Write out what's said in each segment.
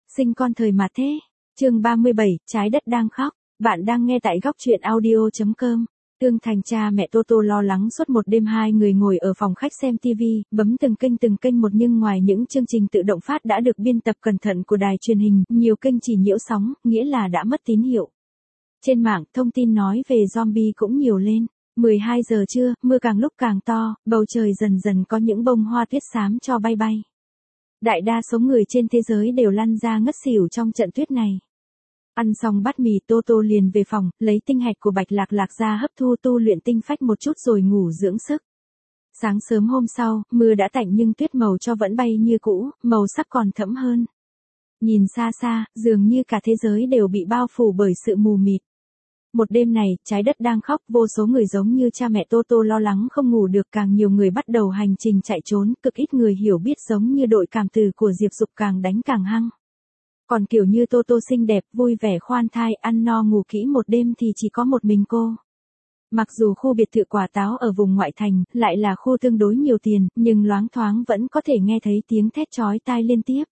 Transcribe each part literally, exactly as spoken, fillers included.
Sinh con thời mà thế. Chương ba mươi bảy, trái đất đang khóc. Bạn đang nghe tại góc truyện audio chấm com. Tương Thành cha mẹ Toto lo lắng suốt một đêm, hai người ngồi ở phòng khách xem ti vi, bấm từng kênh từng kênh một, nhưng ngoài những chương trình tự động phát đã được biên tập cẩn thận của đài truyền hình, nhiều kênh chỉ nhiễu sóng, nghĩa là đã mất tín hiệu. Trên mạng, thông tin nói về zombie cũng nhiều lên. mười hai giờ trưa, mưa càng lúc càng to, bầu trời dần dần có những bông hoa tuyết xám cho bay bay. Đại đa số người trên thế giới đều lăn ra ngất xỉu trong trận tuyết này. Ăn xong bát mì, Toto liền về phòng, lấy tinh hạch của Bạch Lạc Lạc ra hấp thu tu luyện tinh phách một chút rồi ngủ dưỡng sức. Sáng sớm hôm sau, mưa đã tạnh nhưng tuyết màu cho vẫn bay như cũ, màu sắc còn thẫm hơn. Nhìn xa xa, dường như cả thế giới đều bị bao phủ bởi sự mù mịt. Một đêm này, trái đất đang khóc, vô số người giống như cha mẹ Toto lo lắng không ngủ được, càng nhiều người bắt đầu hành trình chạy trốn, cực ít người hiểu biết giống như đội cảm tử của Diệp Dục càng đánh càng hăng. Còn kiểu như Toto xinh đẹp, vui vẻ khoan thai, ăn no ngủ kỹ một đêm thì chỉ có một mình cô. Mặc dù khu biệt thự quả táo ở vùng ngoại thành, lại là khu tương đối nhiều tiền, nhưng loáng thoáng vẫn có thể nghe thấy tiếng thét chói tai liên tiếp.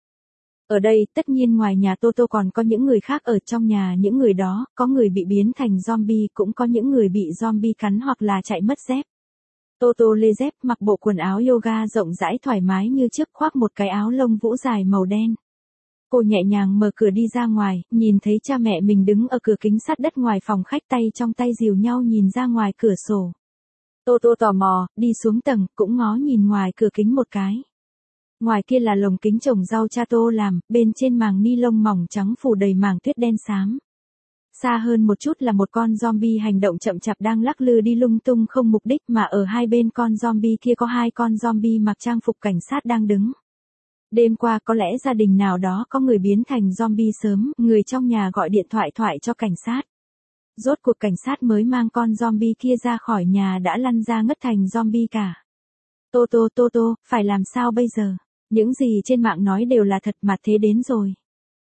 Ở đây, tất nhiên ngoài nhà Toto còn có những người khác ở trong nhà, những người đó, có người bị biến thành zombie, cũng có những người bị zombie cắn hoặc là chạy mất dép. Toto lê dép, mặc bộ quần áo yoga rộng rãi thoải mái như trước, khoác một cái áo lông vũ dài màu đen. Cô nhẹ nhàng mở cửa đi ra ngoài, nhìn thấy cha mẹ mình đứng ở cửa kính sát đất ngoài phòng khách, tay trong tay dìu nhau nhìn ra ngoài cửa sổ. Toto tò mò, đi xuống tầng, cũng ngó nhìn ngoài cửa kính một cái. Ngoài kia là lồng kính trồng rau cha Tô làm, bên trên màng ni lông mỏng trắng phủ đầy màng tuyết đen xám. Xa hơn một chút là một con zombie hành động chậm chạp đang lắc lư đi lung tung không mục đích, mà ở hai bên con zombie kia có hai con zombie mặc trang phục cảnh sát đang đứng. Đêm qua có lẽ gia đình nào đó có người biến thành zombie sớm, người trong nhà gọi điện thoại thoại cho cảnh sát. Rốt cuộc cảnh sát mới mang con zombie kia ra khỏi nhà đã lăn ra ngất thành zombie cả. Toto, Toto, phải làm sao bây giờ? Những gì trên mạng nói đều là thật mà, thế đến rồi.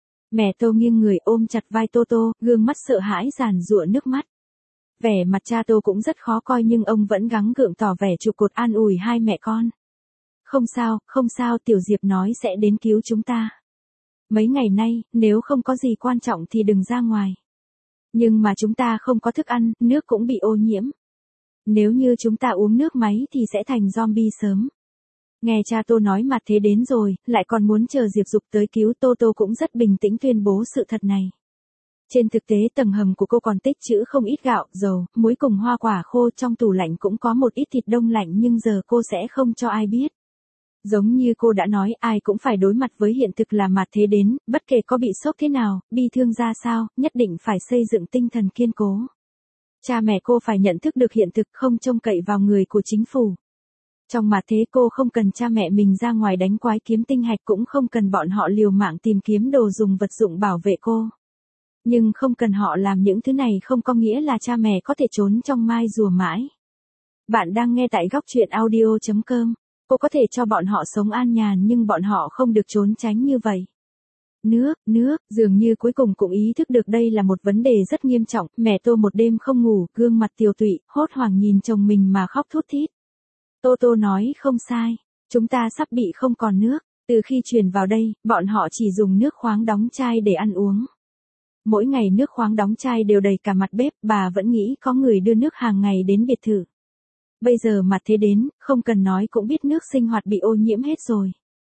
Mẹ Tô nghiêng người ôm chặt vai Toto, gương mắt sợ hãi giàn giụa nước mắt. Vẻ mặt cha Tô cũng rất khó coi nhưng ông vẫn gắng gượng tỏ vẻ trụ cột an ủi hai mẹ con. Không sao, không sao, Tiểu Diệp nói sẽ đến cứu chúng ta. Mấy ngày nay, nếu không có gì quan trọng thì đừng ra ngoài. Nhưng mà chúng ta không có thức ăn, nước cũng bị ô nhiễm. Nếu như chúng ta uống nước máy thì sẽ thành zombie sớm. Nghe cha Tô nói mặt thế đến rồi, lại còn muốn chờ Diệp Dục tới cứu, Toto cũng rất bình tĩnh tuyên bố sự thật này. Trên thực tế tầng hầm của cô còn tích trữ không ít gạo, dầu, muối cùng hoa quả khô, trong tủ lạnh cũng có một ít thịt đông lạnh nhưng giờ cô sẽ không cho ai biết. Giống như cô đã nói, ai cũng phải đối mặt với hiện thực là mặt thế đến, bất kể có bị sốc thế nào, bi thương ra sao, nhất định phải xây dựng tinh thần kiên cố. Cha mẹ cô phải nhận thức được hiện thực, không trông cậy vào người của chính phủ. Trong mặt thế cô không cần cha mẹ mình ra ngoài đánh quái kiếm tinh hạch, cũng không cần bọn họ liều mạng tìm kiếm đồ dùng vật dụng bảo vệ cô. Nhưng không cần họ làm những thứ này không có nghĩa là cha mẹ có thể trốn trong mai rùa mãi. Bạn đang nghe tại góc truyện audio chấm com. Cô có thể cho bọn họ sống an nhàn nhưng bọn họ không được trốn tránh như vậy. Nước, nước, dường như cuối cùng cũng ý thức được đây là một vấn đề rất nghiêm trọng, mẹ Tô một đêm không ngủ, gương mặt tiều tụy, hốt hoảng nhìn chồng mình mà khóc thút thít. Toto nói không sai, chúng ta sắp bị không còn nước, từ khi chuyển vào đây, bọn họ chỉ dùng nước khoáng đóng chai để ăn uống. Mỗi ngày nước khoáng đóng chai đều đầy cả mặt bếp, bà vẫn nghĩ có người đưa nước hàng ngày đến biệt thự. Bây giờ mặt thế đến, không cần nói cũng biết nước sinh hoạt bị ô nhiễm hết rồi.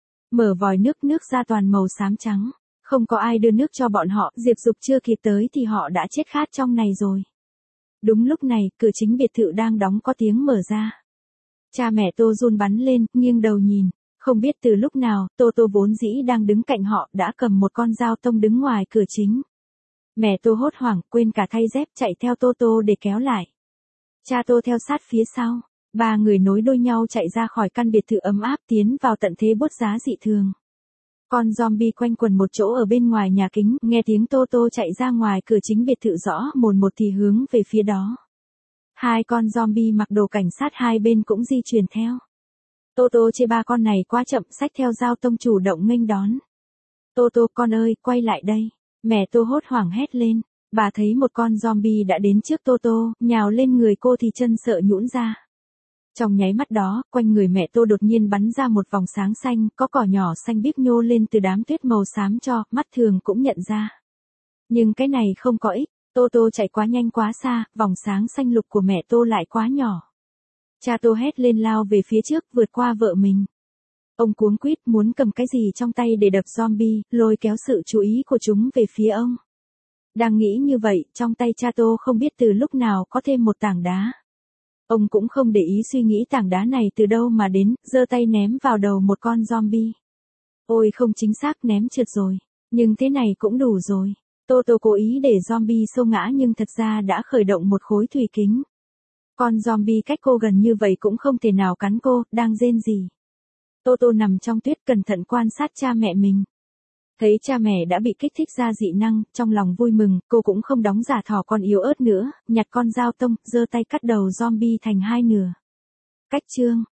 Mở vòi nước, nước ra toàn màu xám trắng, không có ai đưa nước cho bọn họ, Diệp Dục chưa kịp tới thì họ đã chết khát trong này rồi. Đúng lúc này, cửa chính biệt thự đang đóng có tiếng mở ra. Cha mẹ Tô run bắn lên, nghiêng đầu nhìn, không biết từ lúc nào, Toto vốn dĩ đang đứng cạnh họ, đã cầm một con dao tông đứng ngoài cửa chính. Mẹ Tô hốt hoảng, quên cả thay dép, chạy theo Toto để kéo lại. Cha Tô theo sát phía sau, ba người nối đuôi nhau chạy ra khỏi căn biệt thự ấm áp, tiến vào tận thế bút giá dị thường. Con zombie quanh quần một chỗ ở bên ngoài nhà kính, nghe tiếng Toto chạy ra ngoài cửa chính biệt thự rõ mồn một thì hướng về phía đó. Hai con zombie mặc đồ cảnh sát hai bên cũng di chuyển theo. Toto chê ba con này quá chậm, xách theo dao tông chủ động nghênh đón. Toto, con ơi, quay lại đây. Mẹ Tô hốt hoảng hét lên. Bà thấy một con zombie đã đến trước Toto, nhào lên người cô thì chân sợ nhũn ra. Trong nháy mắt đó, quanh người mẹ Tô đột nhiên bắn ra một vòng sáng xanh, có cỏ nhỏ xanh biếc nhô lên từ đám tuyết màu xám cho, mắt thường cũng nhận ra. Nhưng cái này không có ích, Tô Tô chạy quá nhanh quá xa, vòng sáng xanh lục của mẹ Tô lại quá nhỏ. Cha Tô hét lên lao về phía trước, vượt qua vợ mình. Ông cuống quýt muốn cầm cái gì trong tay để đập zombie, lôi kéo sự chú ý của chúng về phía ông. Đang nghĩ như vậy, trong tay cha Tô không biết từ lúc nào có thêm một tảng đá. Ông cũng không để ý suy nghĩ tảng đá này từ đâu mà đến, giơ tay ném vào đầu một con zombie. Ôi không chính xác, ném trượt rồi. Nhưng thế này cũng đủ rồi. Tô Tô cố ý để zombie xô ngã nhưng thật ra đã khởi động một khối thủy kính. Con zombie cách cô gần như vậy cũng không thể nào cắn cô, đang rên rỉ. Tô Tô nằm trong tuyết cẩn thận quan sát cha mẹ mình. Thấy cha mẹ đã bị kích thích ra dị năng, trong lòng vui mừng, cô cũng không đóng giả thỏ con yếu ớt nữa, nhặt con dao tông, giơ tay cắt đầu zombie thành hai nửa. Cách chương